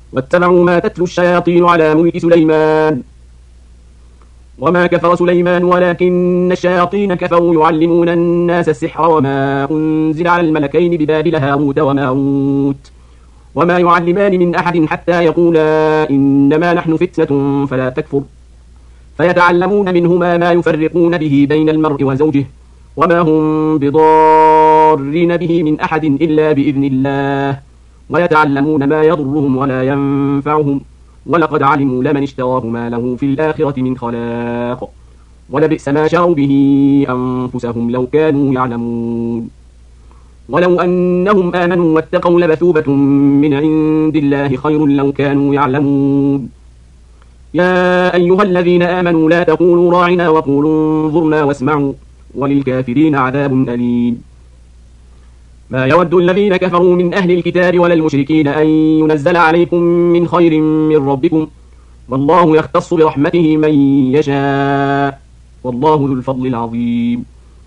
واتبعوا ما تتلو الشياطين على ملك سليمان وما كفر سليمان ولكن الشياطين كفروا يعلمون الناس السحر وما أنزل على الملكين ببابل هاروت وماروت وما يعلمان من أحد حتى يقولا إنما نحن فتنة فلا تكفر فيتعلمون منهما ما يفرقون به بين المرء وزوجه وما هم بضارين به من أحد إلا بإذن الله ويتعلمون ما يضرهم ولا ينفعهم ولقد علموا لمن اشتراه ما له في الآخرة من خلاق ولبئس ما شروا به أنفسهم لو كانوا يعلمون ولو أنهم آمنوا واتقوا لمثوبة من عند الله خير لو كانوا يعلمون يا أيها الذين آمنوا لا تقولوا راعنا وقولوا انظرنا واسمعوا وللكافرين عذاب أليم ما يود الذين كفروا من أهل الكتاب ولا المشركين أن ينزل عليكم من خير من ربكم والله يختص برحمته من يشاء والله ذو الفضل العظيم